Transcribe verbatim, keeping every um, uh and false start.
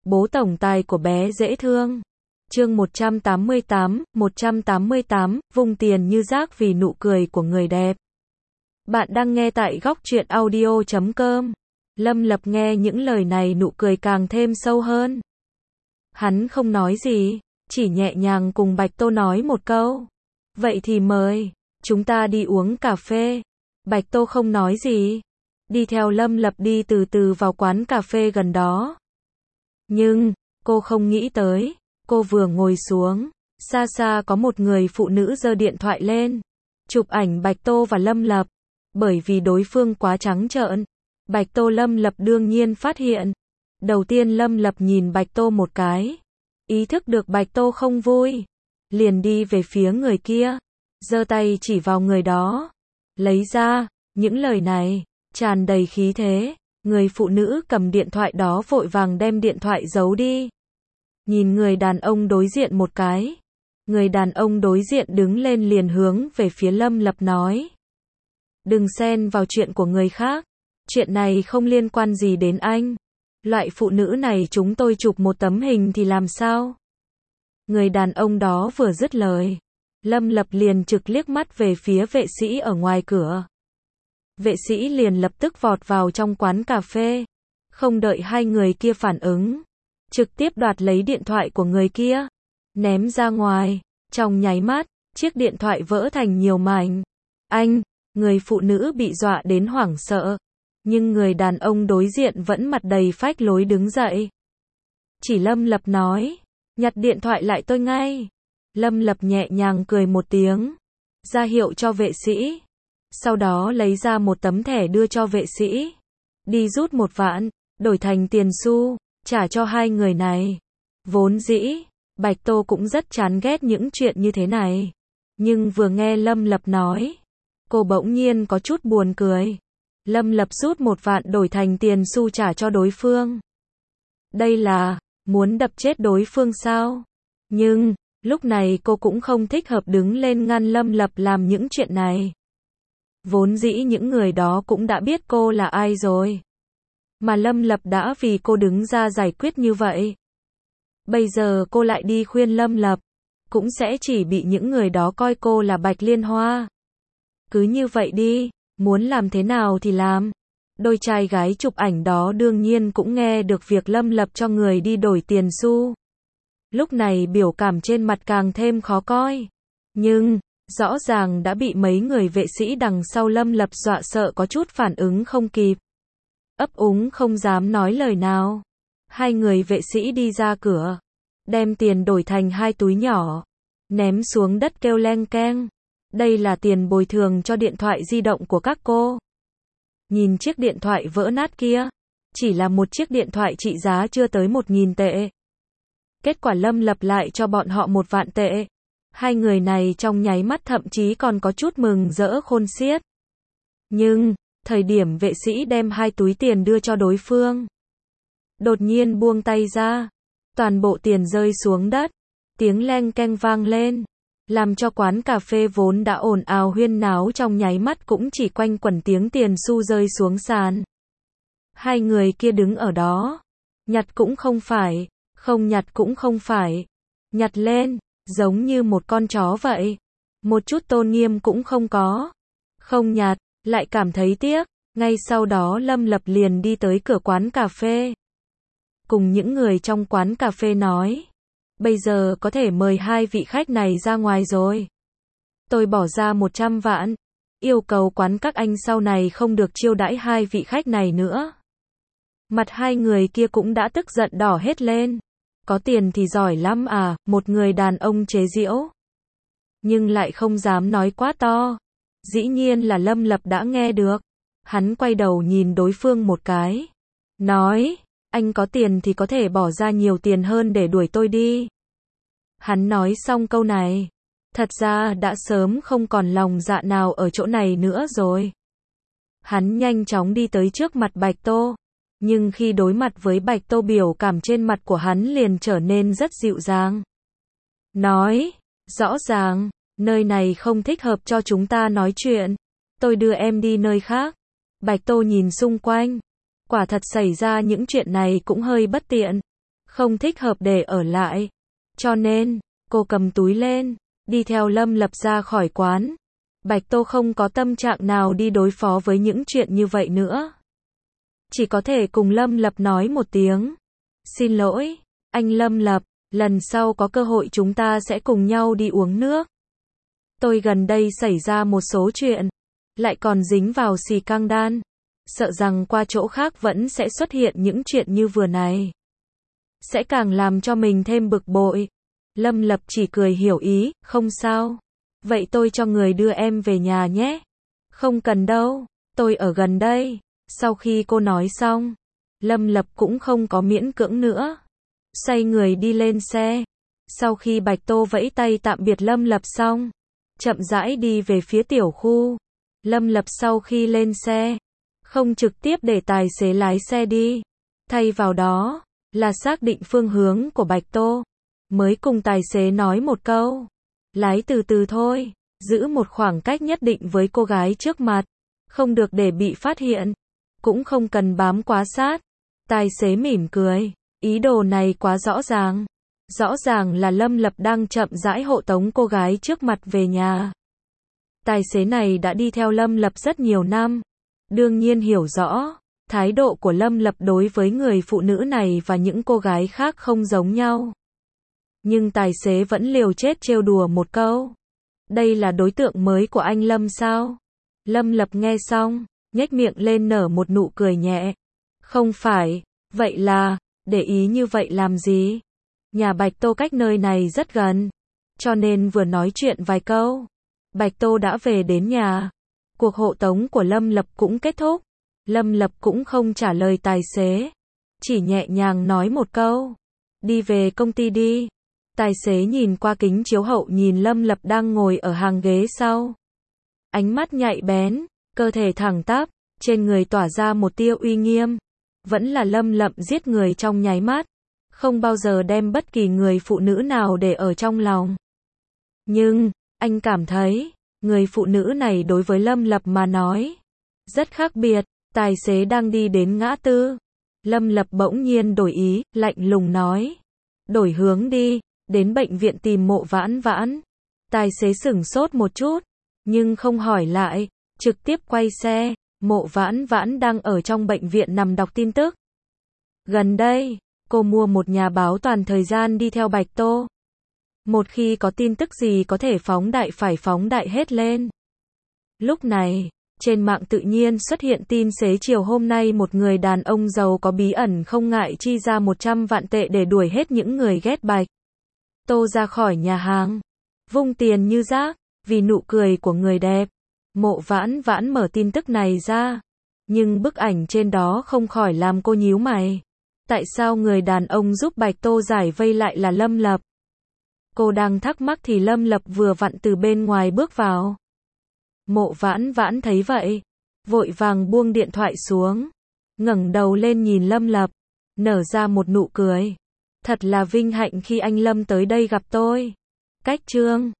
Bố tổng tài của bé dễ thương. Chương một trăm tám mươi tám, một trăm tám mươi tám, vung tiền như rác vì nụ cười của người đẹp. Bạn đang nghe tại góc truyện audio chấm com. Lâm Lập nghe những lời này nụ cười càng thêm sâu hơn. Hắn không nói gì, chỉ nhẹ nhàng cùng Bạch Tô nói một câu. Vậy thì mời, chúng ta đi uống cà phê. Bạch Tô không nói gì, đi theo Lâm Lập đi từ từ vào quán cà phê gần đó. Nhưng, cô không nghĩ tới, cô vừa ngồi xuống, xa xa có một người phụ nữ giơ điện thoại lên, chụp ảnh Bạch Tô và Lâm Lập. Bởi vì đối phương quá trắng trợn, Bạch Tô Lâm Lập đương nhiên phát hiện. Đầu tiên Lâm Lập nhìn Bạch Tô một cái, ý thức được Bạch Tô không vui, liền đi về phía người kia, giơ tay chỉ vào người đó, lấy ra, những lời này, tràn đầy khí thế. Người phụ nữ cầm điện thoại đó vội vàng đem điện thoại giấu đi. Nhìn người đàn ông đối diện một cái. Người đàn ông đối diện đứng lên liền hướng về phía Lâm Lập nói. Đừng xen vào chuyện của người khác. Chuyện này không liên quan gì đến anh. Loại phụ nữ này chúng tôi chụp một tấm hình thì làm sao? Người đàn ông đó vừa dứt lời. Lâm Lập liền trực liếc mắt về phía vệ sĩ ở ngoài cửa. Vệ sĩ liền lập tức vọt vào trong quán cà phê. Không đợi hai người kia phản ứng, trực tiếp đoạt lấy điện thoại của người kia, ném ra ngoài. Trong nháy mắt, chiếc điện thoại vỡ thành nhiều mảnh. Anh, người phụ nữ bị dọa đến hoảng sợ. Nhưng người đàn ông đối diện vẫn mặt đầy phách lối đứng dậy. Chỉ Lâm Lập nói, nhặt điện thoại lại tôi ngay. Lâm Lập nhẹ nhàng cười một tiếng, ra hiệu cho vệ sĩ. Sau đó lấy ra một tấm thẻ đưa cho vệ sĩ. Đi rút một vạn, đổi thành tiền xu, trả cho hai người này. Vốn dĩ, Bạch Tô cũng rất chán ghét những chuyện như thế này. Nhưng vừa nghe Lâm Lập nói, cô bỗng nhiên có chút buồn cười. Lâm Lập rút một vạn đổi thành tiền xu trả cho đối phương. Đây là, muốn đập chết đối phương sao? Nhưng, lúc này cô cũng không thích hợp đứng lên ngăn Lâm Lập làm những chuyện này. Vốn dĩ những người đó cũng đã biết cô là ai rồi. Mà Lâm Lập đã vì cô đứng ra giải quyết như vậy. Bây giờ cô lại đi khuyên Lâm Lập, cũng sẽ chỉ bị những người đó coi cô là Bạch Liên Hoa. Cứ như vậy đi, muốn làm thế nào thì làm. Đôi trai gái chụp ảnh đó đương nhiên cũng nghe được việc Lâm Lập cho người đi đổi tiền xu. Lúc này biểu cảm trên mặt càng thêm khó coi. Nhưng, rõ ràng đã bị mấy người vệ sĩ đằng sau Lâm Lập dọa sợ có chút phản ứng không kịp. Ấp úng không dám nói lời nào. Hai người vệ sĩ đi ra cửa, đem tiền đổi thành hai túi nhỏ, ném xuống đất kêu leng keng. Đây là tiền bồi thường cho điện thoại di động của các cô. Nhìn chiếc điện thoại vỡ nát kia, chỉ là một chiếc điện thoại trị giá chưa tới một nghìn tệ. Kết quả Lâm Lập lại cho bọn họ một vạn tệ. Hai người này trong nháy mắt thậm chí còn có chút mừng rỡ khôn xiết. Nhưng, thời điểm vệ sĩ đem hai túi tiền đưa cho đối phương, đột nhiên buông tay ra, toàn bộ tiền rơi xuống đất, tiếng leng keng vang lên, làm cho quán cà phê vốn đã ồn ào huyên náo trong nháy mắt cũng chỉ quanh quẩn tiếng tiền xu rơi xuống sàn. Hai người kia đứng ở đó, nhặt cũng không phải, không nhặt cũng không phải, nhặt lên, giống như một con chó vậy, một chút tôn nghiêm cũng không có. Không nhặt, lại cảm thấy tiếc. Ngay sau đó Lâm Lập liền đi tới cửa quán cà phê, cùng những người trong quán cà phê nói, bây giờ có thể mời hai vị khách này ra ngoài rồi. Tôi bỏ ra một trăm vạn, yêu cầu quán các anh sau này không được chiêu đãi hai vị khách này nữa. Mặt hai người kia cũng đã tức giận đỏ hết lên. Có tiền thì giỏi lắm à, một người đàn ông chế giễu. Nhưng lại không dám nói quá to. Dĩ nhiên là Lâm Lập đã nghe được. Hắn quay đầu nhìn đối phương một cái. Nói, anh có tiền thì có thể bỏ ra nhiều tiền hơn để đuổi tôi đi. Hắn nói xong câu này. Thật ra đã sớm không còn lòng dạ nào ở chỗ này nữa rồi. Hắn nhanh chóng đi tới trước mặt Bạch Tô. Nhưng khi đối mặt với Bạch Tô biểu cảm trên mặt của hắn liền trở nên rất dịu dàng. Nói, rõ ràng, nơi này không thích hợp cho chúng ta nói chuyện. Tôi đưa em đi nơi khác. Bạch Tô nhìn xung quanh. Quả thật xảy ra những chuyện này cũng hơi bất tiện. không thích hợp để ở lại. Cho nên, cô cầm túi lên, đi theo Lâm Lập ra khỏi quán. Bạch Tô không có tâm trạng nào đi đối phó với những chuyện như vậy nữa. Chỉ có thể cùng Lâm Lập nói một tiếng. Xin lỗi, anh Lâm Lập, lần sau có cơ hội chúng ta sẽ cùng nhau đi uống nước. Tôi gần đây xảy ra một số chuyện, lại còn dính vào xì căng đan. Sợ rằng qua chỗ khác vẫn sẽ xuất hiện những chuyện như vừa này. Sẽ càng làm cho mình thêm bực bội. Lâm Lập chỉ cười hiểu ý, không sao. Vậy tôi cho người đưa em về nhà nhé. Không cần đâu, tôi ở gần đây. Sau khi cô nói xong, Lâm Lập cũng không có miễn cưỡng nữa. Xoay người đi lên xe. Sau khi Bạch Tô vẫy tay tạm biệt Lâm Lập xong, chậm rãi đi về phía tiểu khu. Lâm Lập sau khi lên xe, không trực tiếp để tài xế lái xe đi. Thay vào đó, là xác định phương hướng của Bạch Tô. Mới cùng tài xế nói một câu. Lái từ từ thôi, giữ một khoảng cách nhất định với cô gái trước mặt. Không được để bị phát hiện. Cũng không cần bám quá sát. Tài xế mỉm cười. Ý đồ này quá rõ ràng. Rõ ràng là Lâm Lập đang chậm rãi hộ tống cô gái trước mặt về nhà. Tài xế này đã đi theo Lâm Lập rất nhiều năm. Đương nhiên hiểu rõ, thái độ của Lâm Lập đối với người phụ nữ này và những cô gái khác không giống nhau. Nhưng tài xế vẫn liều chết trêu đùa một câu. Đây là đối tượng mới của anh Lâm sao? Lâm Lập nghe xong, nhếch miệng lên nở một nụ cười nhẹ. Không phải, vậy là, để ý như vậy làm gì? Nhà Bạch Tô cách nơi này rất gần. Cho nên vừa nói chuyện vài câu, Bạch Tô đã về đến nhà. Cuộc hộ tống của Lâm Lập cũng kết thúc. Lâm Lập cũng không trả lời tài xế. Chỉ nhẹ nhàng nói một câu. Đi về công ty đi. Tài xế nhìn qua kính chiếu hậu nhìn Lâm Lập đang ngồi ở hàng ghế sau. Ánh mắt nhạy bén, cơ thể thẳng tắp, trên người tỏa ra một tia uy nghiêm. Vẫn là Lâm Lập giết người trong nháy mắt. Không bao giờ đem bất kỳ người phụ nữ nào để ở trong lòng. Nhưng, anh cảm thấy, người phụ nữ này đối với Lâm Lập mà nói, rất khác biệt. Tài xế đang đi đến ngã tư. Lâm Lập bỗng nhiên đổi ý, lạnh lùng nói. Đổi hướng đi, đến bệnh viện tìm Mộ Vãn Vãn. Tài xế sửng sốt một chút, nhưng không hỏi lại, trực tiếp quay xe. Mộ Vãn Vãn đang ở trong bệnh viện nằm đọc tin tức. Gần đây, cô mua một nhà báo toàn thời gian đi theo Bạch Tô. Một khi có tin tức gì có thể phóng đại phải phóng đại hết lên. Lúc này, trên mạng tự nhiên xuất hiện tin xế chiều hôm nay một người đàn ông giàu có bí ẩn không ngại chi ra một trăm vạn tệ để đuổi hết những người ghét Bạch Tô ra khỏi nhà hàng. Vung tiền như rác, vì nụ cười của người đẹp. Mộ Vãn Vãn mở tin tức này ra. Nhưng bức ảnh trên đó không khỏi làm cô nhíu mày. Tại sao người đàn ông giúp Bạch Tô giải vây lại là Lâm Lập? Cô đang thắc mắc thì Lâm Lập vừa vặn từ bên ngoài bước vào. Mộ Vãn Vãn thấy vậy, vội vàng buông điện thoại xuống, ngẩng đầu lên nhìn Lâm Lập, nở ra một nụ cười. Thật là vinh hạnh khi anh Lâm tới đây gặp tôi. Cách chương